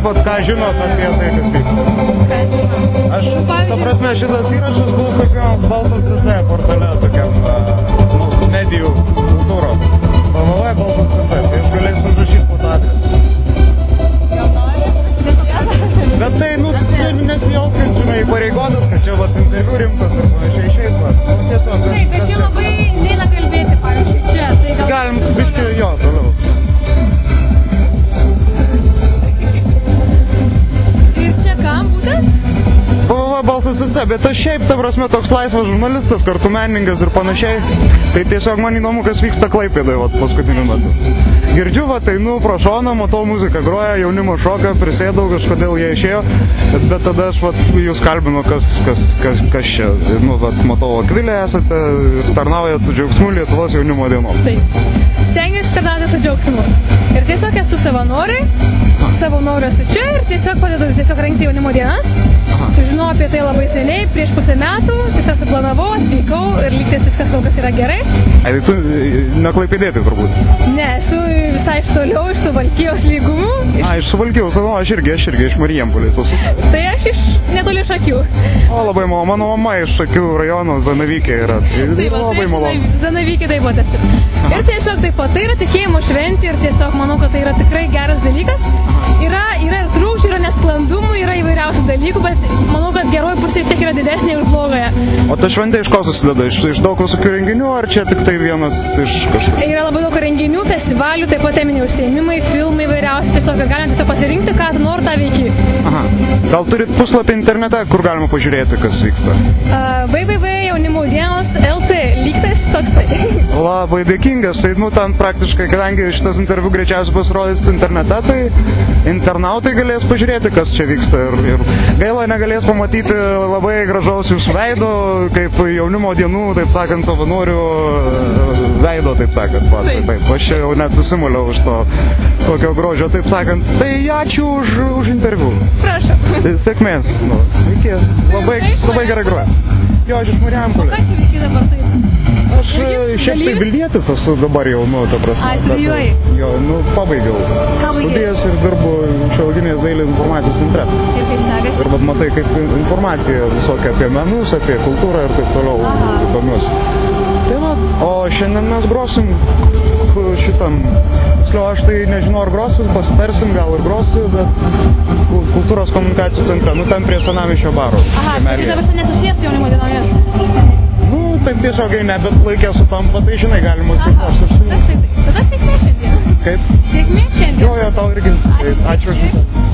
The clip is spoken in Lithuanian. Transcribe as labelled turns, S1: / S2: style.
S1: vat, ką žinot apie tai, kas vyksta?
S2: Ką žinot?
S1: Aš, ta prasme, šitas įrašas bus tokiam Balsas CC portale, tokiam medijų kultūros. www.balsas.cc, tai aš galėsiu užrašyti po tą adresą.
S2: Gal nori?
S1: Bet tai, nesijaus, kad, žinai, pareigotas, kad čia, vat, interviu rimtas ir panašiai šiaip, vat. Tiesiog,
S2: Taip, bet čia labai neina kalbėti, pavyzdžiui, čia. Tai gal
S1: galim biškį jo, toliau.
S2: Ir čia kam būtent?
S1: Balsas.cc, bet aš šiaip, ta prasme, toks laisvas žurnalistas, kartu menininkas ir panašiai. Tai tiesiog man įdomu, kas vyksta Klaipėdoje, vat, paskutiniu metu. Girdžiu, vat, einu pro šoną, matau muziką groja, jaunimo šoka, prisėdau, kažkodėl jie išėjo, bet tada aš, vat, jūs kalbinu, kas čia. Nu, vat, matau, Akvilė esate ir tarnaujat su džiaugsmu Lietuvos jaunimo dienom.
S2: Taip. Stengiuosi tarnauti su džiaugsmu. Ir tiesiog esu savanoriai, esu čia ir tiesiog padedu rengti jaunimo dienas. Sužinojau apie tai labai seniai, prieš pusę metų, tiesiog suplanavau, atvykau ir lygtais viskas kol kas yra gerai.
S1: Ai, tai tu neklaipėdėti turbūt?
S2: Ne, esu visai iš toliau, iš Suvalkijos lygumų.
S1: Iš Suvalkijos, nu, aš irgi iš Marijampolės esu.
S2: Tai aš iš netoli Šakių.
S1: O, labai malonu, mano mama iš Šakių rajono Zanavykė yra.
S2: Tai
S1: labai malonu.
S2: Zanavykė taip pat esu. Ir tiesiog taip pat, tai yra tikėjimo šventė ir tiesiog manau, kad tai yra tikrai geras dalykas. Yra ir trūkčių, yra nesklandumų, yra įvairiausių dalykų, bet manau, kad geroji pusė vis tiek yra didesnė už blogąją.
S1: O ta šventė iš ko susideda? Iš daug visokių renginių, ar čia tik tai vienas iš kažkokių?
S2: Yra labai daug renginių, festivalių, taip pat teminiai užsiėmimai, filmai įvairiausi, tiesiog galima tiesiog pasirinkti, ką tu nori tą veiki.
S1: Aha. Gal turit puslapį internete, kur galima pažiūrėti, kas vyksta?
S2: www.jaunimodienos.lt, lygtais toksai.
S1: Labai dėkingas, tai ten praktiškai, kadangi šitas interviu greičiausiai pasirodys internete, tai internautai galės pažiūrėti, kas čia vyksta ir gaila negalės pamatyti labai gražaus jūsų veido, kaip jaunimo dienų, taip sakant, savanorių veido, taip sakant. Taip, aš jau net susimuliau už to tokio grožio, taip sakant. Tai ačiū už interviu.
S2: Prašau.
S1: Sėkmės. Iki. Labai gerai grojas. Jo, aš iš Marijampolės.
S2: O ką čia veikia dabar taip?
S1: Aš šiaip tai Vilnietis esu dabar jau, ta prasme.
S2: A, studijuoji?
S1: Jo, pabaigiau studijas ir dirbu Šiuolaikinės dailės informacijos centre.
S2: Ir kaip sekasi?
S1: Ir vat matai, kaip informacija visokia apie menus, apie kultūrą ir taip toliau įdomius. Tai vat, o šiandien mes grosim šitam. Aš tai nežinau, ar grosiu, pasitarsim, gal ir grosiu, bet kultūros komunikacijų centre, ten prie Senamiesčio baro.
S2: Aha, bet tai dabar nesusijęs su jaunimo dienomis?
S1: Taip tiesiogiai ne, bet laikė sutampa, tai žinai, galima kaip nors
S2: apsiminti. Tada sėkmė šiandien.
S1: Kaip?
S2: Sėkmė šiandien.
S1: Jo, tau irgi. Ačiū.